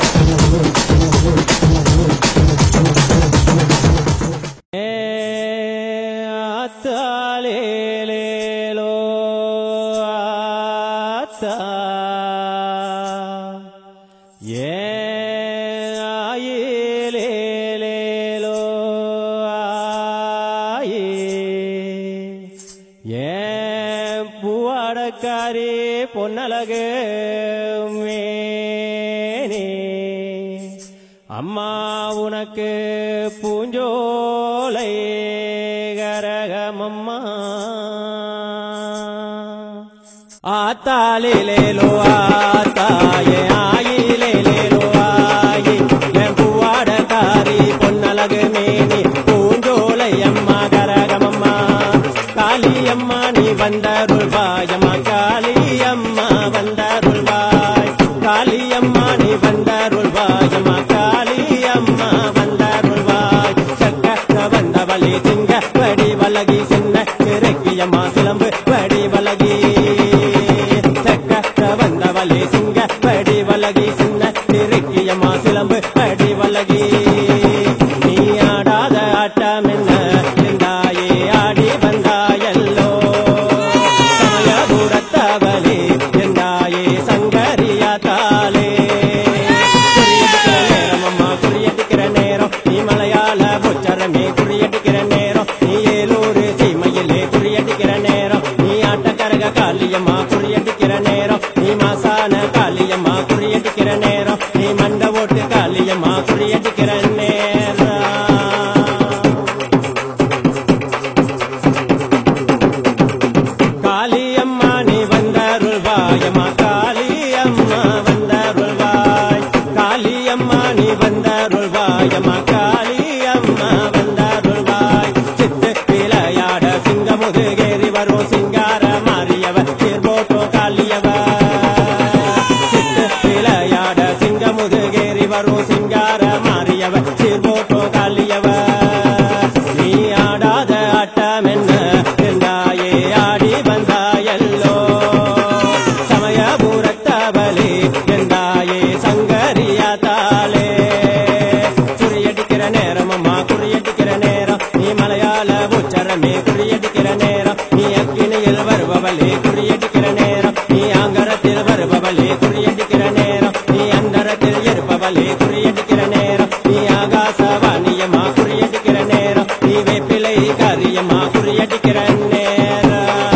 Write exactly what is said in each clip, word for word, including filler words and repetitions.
பொன்னலகு மேனே அம்மா உனக்கு பூஞ்சோலை கரகமம்மா ஆத்தாலேலேலோ ஆத்தாயே ஆயிலேலேலோ ஆயி என் பூவாடக்காரி பொன்னலகு மேனி பூஞ்சோலை அம்மா கரகமம்மா காளியம்மா நீ வந்தருள்வாயம்மா காளியம்மா வந்தருள்வாய் காளியம்மா நீ வந்தருள்வாயம்மா காளியம்மா வந்தருள்வாய் சக்கர வந்தவளே சிங்க வடி வலகி சின்ன சிறக்கியம்மா சிலம்பு வடி வலகி சக்கர வந்தவளே சிங்க வடி வலகி சின்ன சிறக்கியம்மா சிலம்பு வடி வலகி நீ ஆடாத ஆட்டம் என்ன இருந்தாயே ஆடி வந்தாயல்லோ சமயபுரத்தவளே என்றாயே சங்கரியா தாலே குறியடிக்கிற நேரம் அம்மா குறியடிக்கிற நேரம் நீ மலையாள உச்சரமே குறியடிக்கிற நேரம் நீ ஏலூர் சீமையிலே குறியடிக்கிற நேரம் நீ ஆட்டக்கரக காளியம்மா குறியடிக்கிற நேரம் நீ மாசான காளியம்மா குறியடிக்கிற நேரம் நீ மண்ட ஓட்டு காளியம்மா குறியடிக்கிற நேரம் காளியம்மா நீ வந்தருள்வாயம்மா காளியம்மா வந்தருள்வாய் காளியம்மா நீ வந்தருள்வாயம்மா காளியம்மா வந்தருள்வாய் சித்து விளையாட சிங்கமுதுகேறி வரும் சிங்கார மாறியவர் சீர்போட்டோ காளியவர் சித்து விளையாட சிங்கமுதுகேறி வரும் சிங்கார மாறியவர் சீர்போட்டோ காளியவர் நீ ஆடாத ஆட்டம் என்ன என்றாயே ஆடி வந்தாயல்லோ சமயபுரத்தவளே என்றாயே சங்கரியா தாலே குறியடிக்கிற நேரம் அம்மா குறியடிக்கிற நேரம் நீ மலையாள உச்சரமே குறியடிக்கிற நேரம் நீ அக்கினியில் வருபவளே குறியடிக்கிற நேரம் நீ ஆங்கரத்தில் வருபவளே குறியடிக்கிற நேரம் நீ அந்தரத்தில் இருப்பவளே குறியடிக்கிற நேரம் நீ ஆகாசவாணியம்மா குறியடிக்கிற நேரம் நீ வேப்பிலை காரியம்மா குறியடிக்கிற நேரம்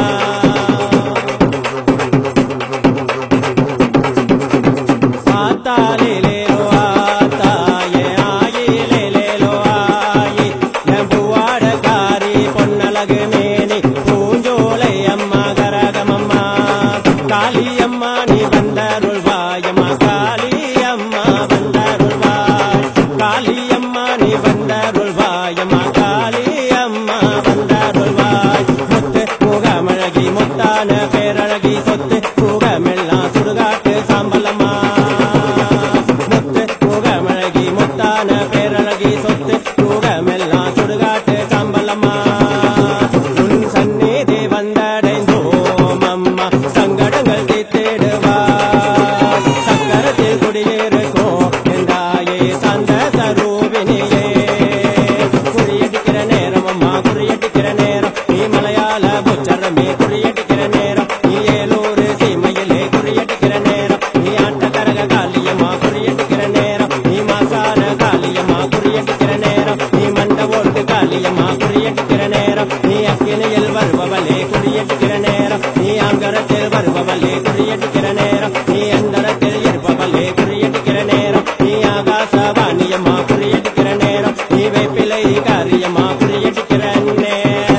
ஆத்தாலேலேலோ ஆத்தாயே ஆயிலேலேலோ ஆயி என் பூவாடக்காரி பொன்னலகு மேனி பூஞ்சோலை அம்மா கரகமம்மா காளியம்மா நீ வந்தருள்வாயம்மா காளியம்மா வந்தருள்வாய் காளியம்மா நீ வந்தருள்வாயம்மா காளியம்மா வந்தருள்வாய் முத்து முகமழகி முத்தான பேரழகி சொத்து சுகமெல்லாம் சுடுகாட்டு சாம்பலம்மா முத்து முகமழகி முத்தான பேரழகி சொத்து சுகமெல்லாம் சுடுகாட்டு சாம்பலம்மா உன் சந்நிதி வந்தடைந்தோம் அம்மா சங்கடங்கள் தீர்த்திடுவாய் சக்கரத்தில் குடியிருக்கும் என்றாயே சாந்த சரூபினியே குறியடிக்கிற நேரம் அம்மா குறியடிக்கிற நேரம் நீ மலையாள உச்சரமே குறியடிக்கிற நேரம் நீ ஏலூர் சீமையிலே குறியடிக்கிற நேரம் நீ ஆட்டக்கரக காளியம்மா குறியடிக்கிற நேரம் நீ மாசான காளியம்மா குறியடிக்கிற நேரம் நீ மண்ட ஓட்டு காளியம்மா குறியடிக்கிற நேரம் நீ அக்கினியில் வருபவளே குறியடிக்கிற நேரம் நீ ஆங்கரத்தில் வருபவளே குறியடிக்கிற நேரம் நீ அந்தரத்தில் இருப்பவளே குறியடிக்கிற நேரம் நீ ஆகாசவாணியம்மா குறியடிக்கிற நேரம் நீ வேப்பிலை காரியம்மா குறியடிக்கிற நேரம்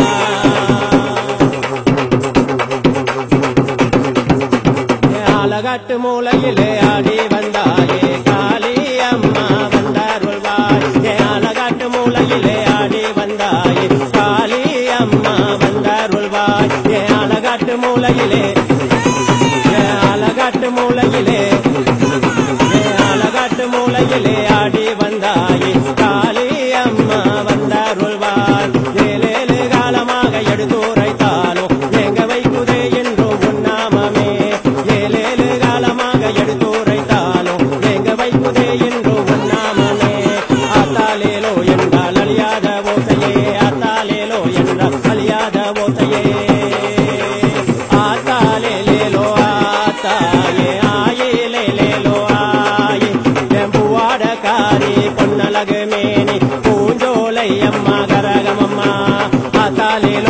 ஆலகாட்டு மூலையிலே ஆடி வந்தாயே காளியம்மா வந்தருள்வாய் ஆலகாட்டு மூலையிலே ஆடி வந்தாயே காளியம்மா வந்தருள்வாய் ஆலகாட்டு மூலையிலே ஆலகாட்டு மூலையிலே ஆலகாட்டு மூலையிலே ஆடி வந்தாயே காளியம்மா வந்தருள்வாய் ஏழேழு காலமாக எடுத்துரைத்தாலும் எங்க வைக்குதே என்றும் உன்னாமமே ஏழேழு காலமாக எடுத்துரைத்தாலும் எங்க வைக்கு லாலே